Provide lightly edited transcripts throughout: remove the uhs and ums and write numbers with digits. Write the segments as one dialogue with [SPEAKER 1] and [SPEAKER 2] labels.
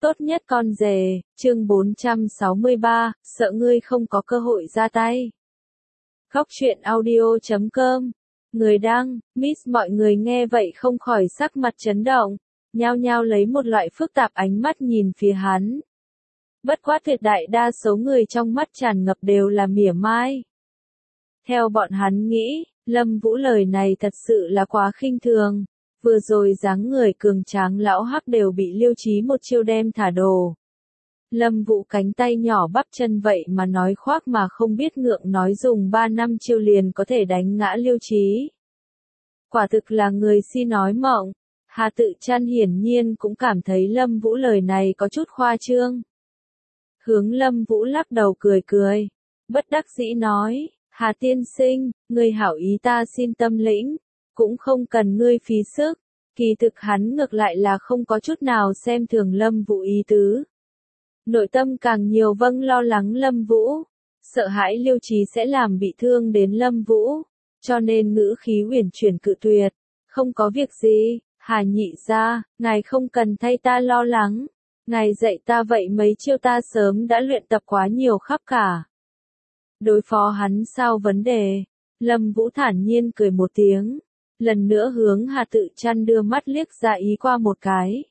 [SPEAKER 1] Tốt nhất con rể, chương 463, sợ ngươi không có cơ hội ra tay. Góc truyện audio.com. Người đăng, Miss mọi người nghe vậy không khỏi sắc mặt chấn động, nhao nhao lấy một loại phức tạp ánh mắt nhìn phía hắn. Bất quá tuyệt đại đa số người trong mắt tràn ngập đều là mỉa mai. Theo bọn hắn nghĩ, Lâm Vũ lời này thật sự là quá khinh thường. Vừa rồi dáng người cường tráng lão hắc đều bị Liêu Chí một chiêu đem thả đồ. Lâm Vũ cánh tay nhỏ bắp chân vậy mà nói khoác mà không biết ngượng nói dùng 3 năm chiêu liền có thể đánh ngã Liêu Chí. Quả thực là người si nói mộng. Hà Tự Trăn hiển nhiên cũng cảm thấy Lâm Vũ lời này có chút khoa trương. Hướng Lâm Vũ lắc đầu cười cười, bất đắc dĩ nói, Hà tiên sinh, ngươi hảo ý ta xin tâm lĩnh. Cũng không cần ngươi phí sức, kỳ thực hắn ngược lại là không có chút nào xem thường Lâm Vũ ý tứ. Nội tâm càng nhiều lo lắng Lâm Vũ, sợ hãi Liêu Chí sẽ làm bị thương đến Lâm Vũ, cho nên ngữ khí uyển chuyển cự tuyệt, không có việc gì, Hà nhị gia, ngài không cần thay ta lo lắng, ngài dạy ta vậy mấy chiêu ta sớm đã luyện tập quá nhiều khắp cả. Đối phó hắn sao vấn đề, Lâm Vũ thản nhiên cười một tiếng. Lần nữa hướng Hà Tự Trăn đưa mắt liếc ra ý qua một cái.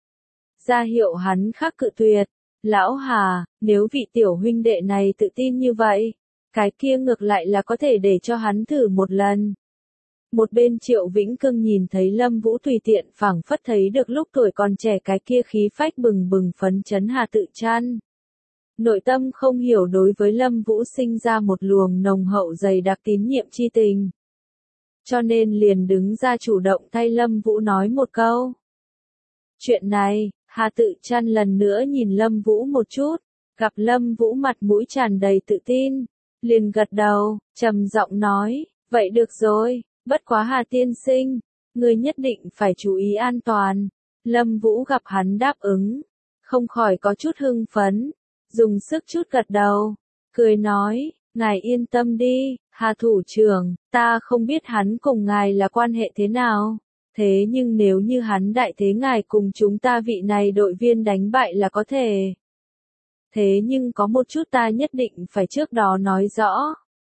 [SPEAKER 1] Ra hiệu hắn khắc cự tuyệt. Lão Hà, nếu vị tiểu huynh đệ này tự tin như vậy, cái kia ngược lại là có thể để cho hắn thử một lần. Một bên Triệu Vĩnh Cương nhìn thấy Lâm Vũ tùy tiện phảng phất thấy được lúc tuổi còn trẻ cái kia khí phách bừng bừng phấn chấn Hà Tự Trăn. Nội tâm không hiểu đối với Lâm Vũ sinh ra một luồng nồng hậu dày đặc tín nhiệm chi tình. Cho nên liền đứng ra chủ động thay Lâm Vũ nói một câu. Chuyện này, Hà Tự Trăn lần nữa nhìn Lâm Vũ một chút, gặp Lâm Vũ mặt mũi tràn đầy tự tin, liền gật đầu, trầm giọng nói, vậy được rồi, bất quá Hà tiên sinh, ngươi nhất định phải chú ý an toàn. Lâm Vũ gặp hắn đáp ứng, không khỏi có chút hưng phấn, dùng sức chút gật đầu, cười nói, ngài yên tâm đi, Hà thủ trưởng, ta không biết hắn cùng ngài là quan hệ thế nào, thế nhưng nếu như hắn đại thế ngài cùng chúng ta vị này đội viên đánh bại là có thể. Thế nhưng có một chút ta nhất định phải trước đó nói rõ.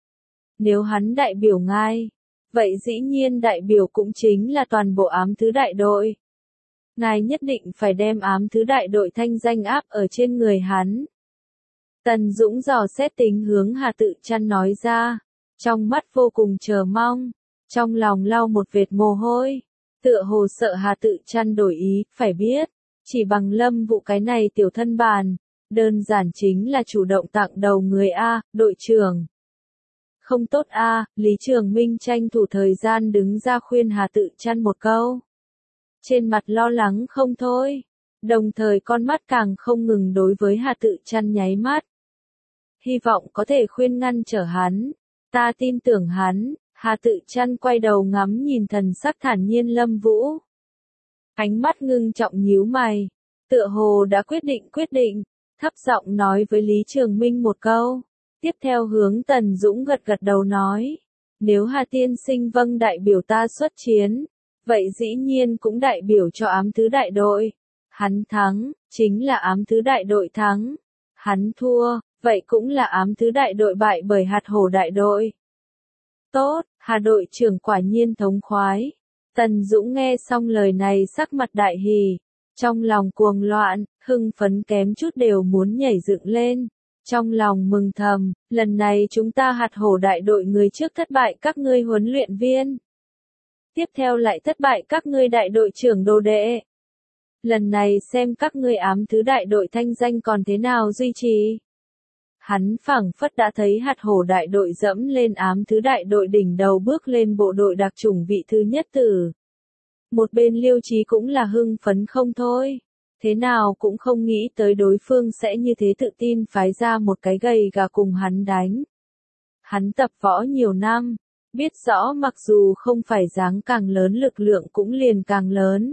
[SPEAKER 1] Nếu hắn đại biểu ngài, vậy dĩ nhiên đại biểu cũng chính là toàn bộ ám thứ đại đội. Ngài nhất định phải đem ám thứ đại đội thanh danh áp ở trên người hắn. Tần Dũng dò xét tính hướng Hà Tự Trăn nói ra, trong mắt vô cùng chờ mong, trong lòng lau một vệt mồ hôi, tựa hồ sợ Hà Tự Trăn đổi ý, phải biết, chỉ bằng Lâm Vũ cái này tiểu thân bàn, đơn giản chính là chủ động tặng đầu người A, đội trưởng. Không tốt A, Lý Trường Minh tranh thủ thời gian đứng ra khuyên Hà Tự Trăn một câu. Trên mặt lo lắng không thôi, đồng thời con mắt càng không ngừng đối với Hà Tự Trăn nháy mắt. Hy vọng có thể khuyên ngăn trở hắn, ta tin tưởng hắn. Hà Tự Trăn quay đầu ngắm nhìn thần sắc thản nhiên Lâm Vũ. Ánh mắt ngưng trọng nhíu mày, tựa hồ đã quyết định, thấp giọng nói với Lý Trường Minh một câu. Tiếp theo hướng Tần Dũng gật gật đầu nói, nếu Hà tiên sinh vâng đại biểu ta xuất chiến, vậy dĩ nhiên cũng đại biểu cho ám thứ đại đội. Hắn thắng, chính là ám thứ đại đội thắng. Hắn thua, vậy cũng là ám thứ đại đội bại bởi hạt hổ đại đội. Tốt, Hà đội trưởng quả nhiên thống khoái. Tần Dũng nghe xong lời này sắc mặt đại hỉ, trong lòng cuồng loạn, hưng phấn kém chút đều muốn nhảy dựng lên. Trong lòng mừng thầm, lần này chúng ta hạt hổ đại đội người trước thất bại các ngươi huấn luyện viên. Tiếp theo lại thất bại các ngươi đại đội trưởng đồ đệ. Lần này xem các ngươi ám thứ đại đội thanh danh còn thế nào duy trì. Hắn phảng phất đã thấy hạt hổ đại đội dẫm lên ám thứ đại đội đỉnh đầu bước lên bộ đội đặc chủng vị thứ nhất tử. Một bên Liêu Chí cũng là hưng phấn không thôi. Thế nào cũng không nghĩ tới đối phương sẽ như thế tự tin phái ra một cái gầy gà cùng hắn đánh. Hắn tập võ nhiều năm, biết rõ mặc dù không phải dáng càng lớn lực lượng cũng liền càng lớn.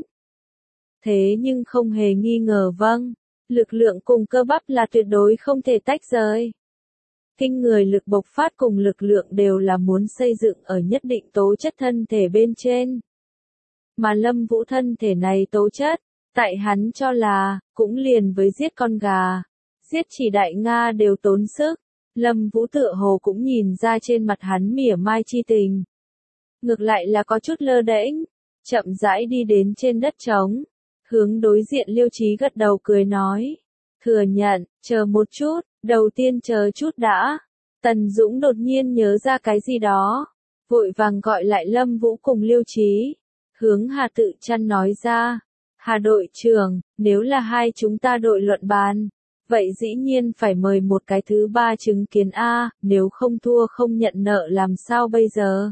[SPEAKER 1] Thế nhưng không hề nghi ngờ lực lượng cùng cơ bắp là tuyệt đối không thể tách rời. Kinh người lực bộc phát cùng lực lượng đều là muốn xây dựng ở nhất định tố chất thân thể bên trên. Mà Lâm Vũ thân thể này tố chất, Tại hắn cho là, cũng liền với giết con gà, giết chỉ đại Nga đều tốn sức. Lâm Vũ tựa hồ cũng nhìn ra trên mặt hắn mỉa mai chi tình. Ngược lại là có chút lơ đễnh, chậm rãi đi đến trên đất trống, hướng đối diện Liêu Chí gật đầu cười nói. Thừa nhận, chờ một chút, đầu tiên chờ chút đã. Tần Dũng đột nhiên nhớ ra cái gì đó, vội vàng gọi lại Lâm Vũ cùng Liêu Chí, hướng Hà Tự Chăn nói ra. Hà đội trưởng, nếu là hai chúng ta đội luận bàn, vậy dĩ nhiên phải mời một cái thứ ba chứng kiến A, nếu không thua không nhận nợ làm sao bây giờ?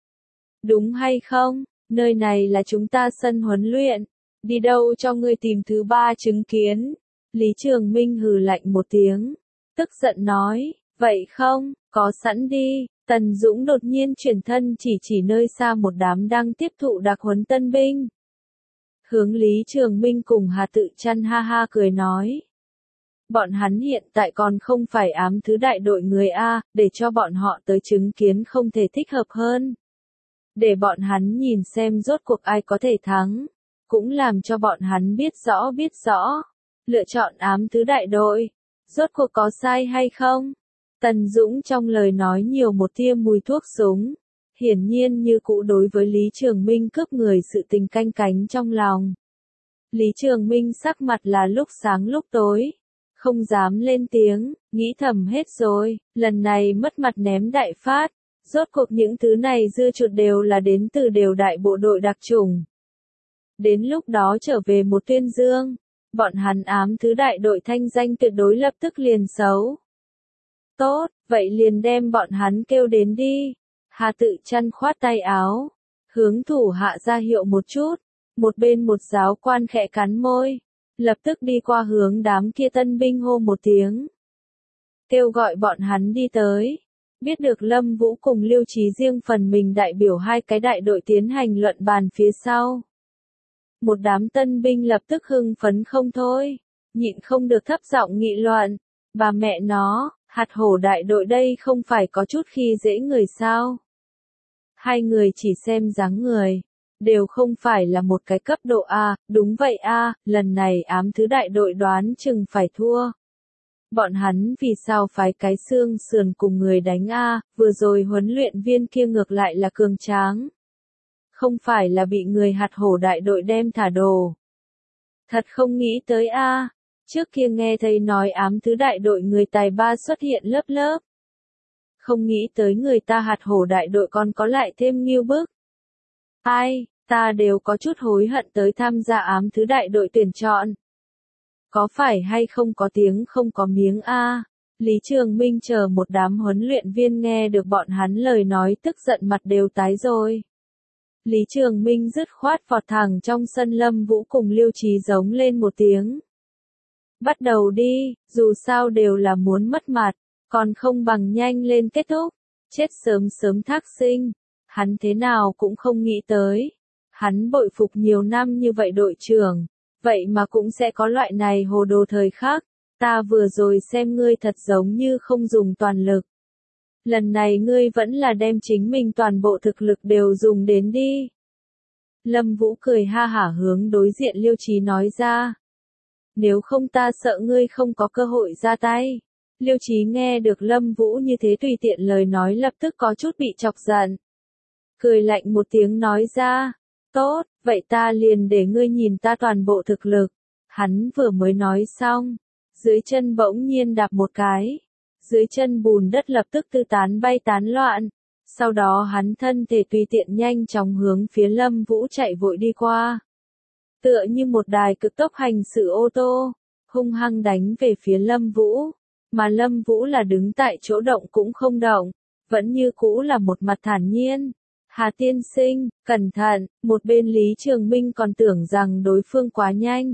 [SPEAKER 1] Đúng hay không? Nơi này là chúng ta sân huấn luyện, đi đâu cho ngươi tìm thứ ba chứng kiến? Lý Trường Minh hừ lạnh một tiếng, tức giận nói, vậy không, có sẵn đi. Tần Dũng đột nhiên chuyển thân chỉ nơi xa một đám đang tiếp thụ đặc huấn tân binh. Hướng Lý Trường Minh cùng Hà Tự Chăn ha ha cười nói. Bọn hắn hiện tại còn không phải ám thứ đại đội người A, để cho bọn họ tới chứng kiến không thể thích hợp hơn. Để bọn hắn nhìn xem rốt cuộc ai có thể thắng, cũng làm cho bọn hắn biết rõ, lựa chọn ám thứ đại đội, rốt cuộc có sai hay không. Tần Dũng trong lời nói nhiều một tia mùi thuốc súng, hiển nhiên như cũ đối với Lý Trường Minh cướp người sự tình canh cánh trong lòng. Lý Trường Minh sắc mặt là lúc sáng lúc tối, không dám lên tiếng, nghĩ thầm hết rồi, lần này mất mặt ném đại phát, rốt cuộc những thứ này dưa chuột đều là đến từ đều đại bộ đội đặc chủng. Đến lúc đó trở về một tuyên dương, bọn hắn ám thứ đại đội thanh danh tuyệt đối lập tức liền xấu. Tốt, vậy liền đem bọn hắn kêu đến đi. Hà Tự Chăn khoát tay áo, hướng thủ hạ ra hiệu một chút, một bên một giáo quan khẽ cắn môi, lập tức đi qua hướng đám kia tân binh hô một tiếng. Kêu gọi bọn hắn đi tới. Biết được Lâm Vũ cùng Liêu Chí riêng phần mình đại biểu hai cái đại đội tiến hành luận bàn phía sau. Một đám tân binh lập tức hưng phấn không thôi, nhịn không được thấp giọng nghị luận. Bà mẹ nó, hạt hổ đại đội đây không phải có chút khi dễ người sao? Hai người chỉ xem dáng người, đều không phải là một cái cấp độ A, đúng vậy A, lần này ám thứ đại đội đoán chừng phải thua. Bọn hắn vì sao phái cái xương sườn cùng người đánh A, vừa rồi huấn luyện viên kia ngược lại là cường tráng. Không phải là bị người hạt hổ đại đội đem thả đồ. Thật không nghĩ tới A, trước kia nghe thấy nói ám thứ đại đội người tài ba xuất hiện lớp lớp. Không nghĩ tới người ta hạt hổ đại đội còn có lại thêm nghiêu bức. Ai, ta đều có chút hối hận tới tham gia ám thứ đại đội tuyển chọn. Có phải hay không có tiếng không có miếng A? Lý Trường Minh chờ một đám huấn luyện viên nghe được bọn hắn lời nói tức giận mặt đều tái rồi. Lý Trường Minh dứt khoát vọt thẳng trong sân Lâm Vũ cùng Liêu Chí giống lên một tiếng. Bắt đầu đi, dù sao đều là muốn mất mặt, còn không bằng nhanh lên kết thúc. Chết sớm sớm thác sinh, hắn thế nào cũng không nghĩ tới. Hắn bội phục nhiều năm như vậy đội trưởng, vậy mà cũng sẽ có loại này hồ đồ thời khắc. Ta vừa rồi xem ngươi thật giống như không dùng toàn lực. Lần này ngươi vẫn là đem chính mình toàn bộ thực lực đều dùng đến đi. Lâm Vũ cười ha hả hướng đối diện Liêu Chí nói ra. Nếu không ta sợ ngươi không có cơ hội ra tay. Liêu Chí nghe được Lâm Vũ như thế tùy tiện lời nói lập tức có chút bị chọc giận. Cười lạnh một tiếng nói ra. Tốt, vậy ta liền để ngươi nhìn ta toàn bộ thực lực. Hắn vừa mới nói xong, dưới chân bỗng nhiên đạp một cái. Dưới chân bùn đất lập tức tứ tán bay tán loạn. Sau đó hắn thân thể tùy tiện nhanh chóng hướng phía Lâm Vũ chạy vội đi qua. Tựa như một đài cực tốc hành xử ô tô, hung hăng đánh về phía Lâm Vũ. Mà Lâm Vũ là đứng tại chỗ động cũng không động, vẫn như cũ là một mặt thản nhiên. Hà tiên sinh, cẩn thận, một bên Lý Trường Minh còn tưởng rằng đối phương quá nhanh.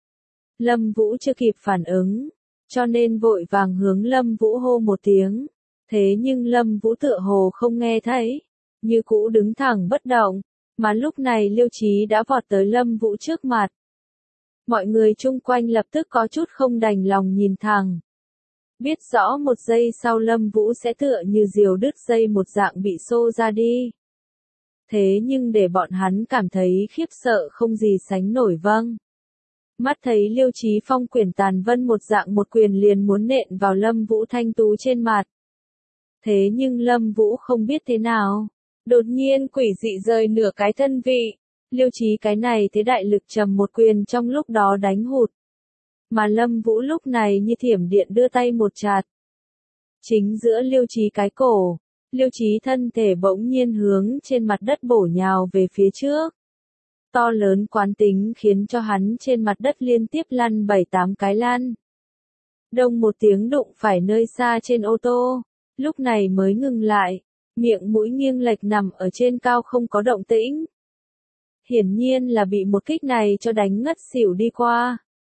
[SPEAKER 1] Lâm Vũ chưa kịp phản ứng, cho nên vội vàng hướng Lâm Vũ hô một tiếng. Thế nhưng Lâm Vũ tựa hồ không nghe thấy, như cũ đứng thẳng bất động, mà lúc này Liêu Chí đã vọt tới Lâm Vũ trước mặt. Mọi người chung quanh lập tức có chút không đành lòng nhìn thẳng. Biết rõ một giây sau Lâm Vũ sẽ tựa như diều đứt dây một dạng bị xô ra đi. Thế nhưng để bọn hắn cảm thấy khiếp sợ không gì sánh nổi vâng. Mắt thấy Liêu Chí Phong quyển tàn vân một dạng một quyền liền muốn nện vào Lâm Vũ thanh tú trên mặt. Thế nhưng Lâm Vũ không biết thế nào. Đột nhiên quỷ dị rời nửa cái thân vị. Liêu Chí cái này thế đại lực trầm một quyền trong lúc đó đánh hụt. Mà Lâm Vũ lúc này như thiểm điện đưa tay một chạt. Chính giữa Liêu Chí cái cổ. Liêu Chí thân thể bỗng nhiên hướng trên mặt đất bổ nhào về phía trước. To lớn quán tính khiến cho hắn trên mặt đất liên tiếp lăn 7-8 cái lăn. Đông một tiếng đụng phải nơi xa trên ô tô. Lúc này mới ngừng lại. Miệng mũi nghiêng lệch nằm ở trên cao không có động tĩnh. Hiển nhiên là bị một kích này cho đánh ngất xỉu đi qua.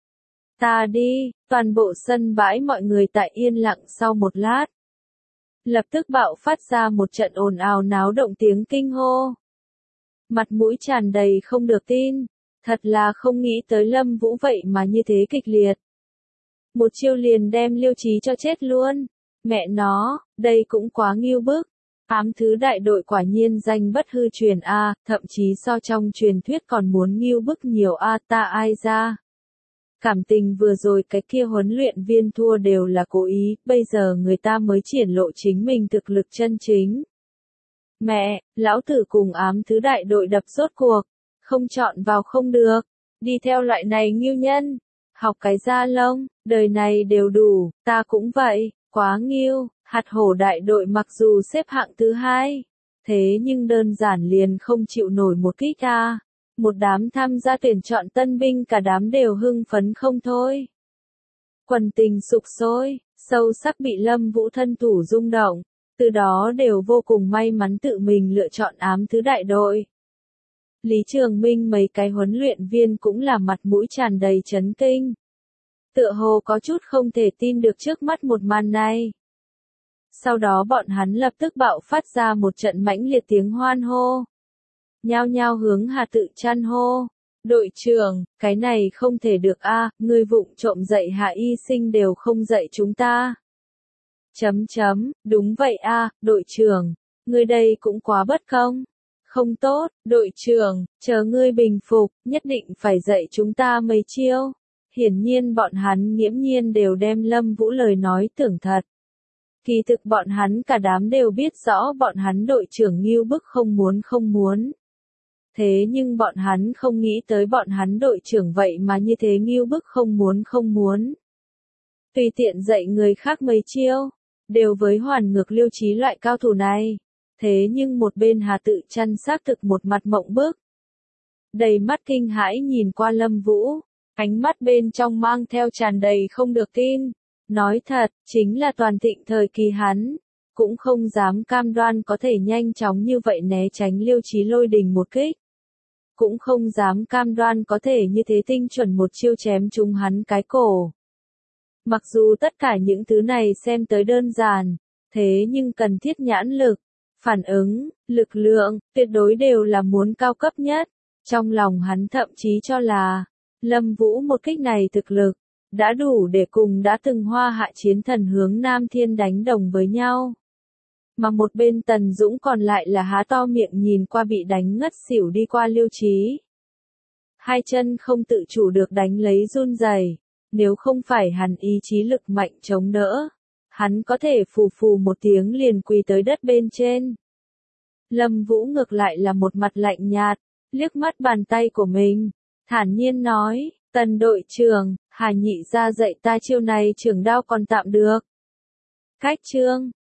[SPEAKER 1] Ta đi, toàn bộ sân bãi mọi người tại yên lặng sau một lát. Lập tức bạo phát ra một trận ồn ào náo động tiếng kinh hô. Mặt mũi tràn đầy không được tin, thật là không nghĩ tới Lâm Vũ vậy mà như thế kịch liệt. Một chiêu liền đem Liêu Chí cho chết luôn. Mẹ nó, đây cũng quá nghiêu bức. Ám thứ đại đội quả nhiên danh bất hư truyền a, thậm chí so trong truyền thuyết còn muốn nghiêu bức nhiều a, ta ai ra. Cảm tình vừa rồi cái kia huấn luyện viên thua đều là cố ý, bây giờ người ta mới triển lộ chính mình thực lực chân chính. Mẹ, lão tử cùng ám thứ đại đội đập rốt cuộc, không chọn vào không được, đi theo loại này nghiêu nhân, học cái da lông, đời này đều đủ, ta cũng vậy, quá nghiêu. Hạt hổ đại đội mặc dù xếp hạng thứ 2, thế nhưng đơn giản liền không chịu nổi một kích a. Một đám tham gia tuyển chọn tân binh cả đám đều hưng phấn không thôi. Quần tình sục sôi, sâu sắc bị Lâm Vũ thân thủ rung động, từ đó đều vô cùng may mắn tự mình lựa chọn ám thứ đại đội. Lý Trường Minh mấy cái huấn luyện viên cũng là mặt mũi tràn đầy chấn kinh. Tựa hồ có chút không thể tin được trước mắt một màn này. Sau đó bọn hắn lập tức bạo phát ra một trận mãnh liệt tiếng hoan hô. Nhao nhao hướng Hà Tự Trăn hô. Đội trưởng, cái này không thể được a, ngươi vụng trộm dạy Hạ Y Sinh đều không dạy chúng ta. Đúng vậy a, đội trưởng, ngươi đây cũng quá bất công. Không tốt, đội trưởng, chờ ngươi bình phục, nhất định phải dạy chúng ta mấy chiêu. Hiển nhiên bọn hắn nghiễm nhiên đều đem Lâm Vũ lời nói tưởng thật. Kỳ thực bọn hắn cả đám đều biết rõ bọn hắn đội trưởng nghiêu bức không muốn. Thế nhưng bọn hắn không nghĩ tới bọn hắn đội trưởng vậy mà như thế nghiêu bức không muốn. Tùy tiện dạy người khác mấy chiêu, đều với hoàn ngược Liêu Chí loại cao thủ này. Thế nhưng một bên Hà Tự Trăn xác thực một mặt mộng bức. Đầy mắt kinh hãi nhìn qua Lâm Vũ, ánh mắt bên trong mang theo tràn đầy không được tin. Nói thật, chính là toàn thịnh thời kỳ hắn, cũng không dám cam đoan có thể nhanh chóng như vậy né tránh Liêu Chí lôi đình một kích. Cũng không dám cam đoan có thể như thế tinh chuẩn một chiêu chém trúng hắn cái cổ. Mặc dù tất cả những thứ này xem tới đơn giản, thế nhưng cần thiết nhãn lực, phản ứng, lực lượng, tuyệt đối đều là muốn cao cấp nhất. Trong lòng hắn thậm chí cho là, Lâm Vũ một kích này thực lực, đã đủ để cùng đã từng Hoa Hạ chiến thần hướng Nam Thiên đánh đồng với nhau. Mà một bên Tần Dũng còn lại là há to miệng nhìn qua bị đánh ngất xỉu đi qua Liêu Chí. Hai chân không tự chủ được đánh lấy run rẩy, nếu không phải hắn ý chí lực mạnh chống đỡ, hắn có thể phù phù một tiếng liền quỳ tới đất bên trên. Lâm Vũ ngược lại là một mặt lạnh nhạt, liếc mắt bàn tay của mình, thản nhiên nói, Tần đội trưởng, Hà nhị ra dạy ta chiêu này trưởng đao còn tạm được. Cách chương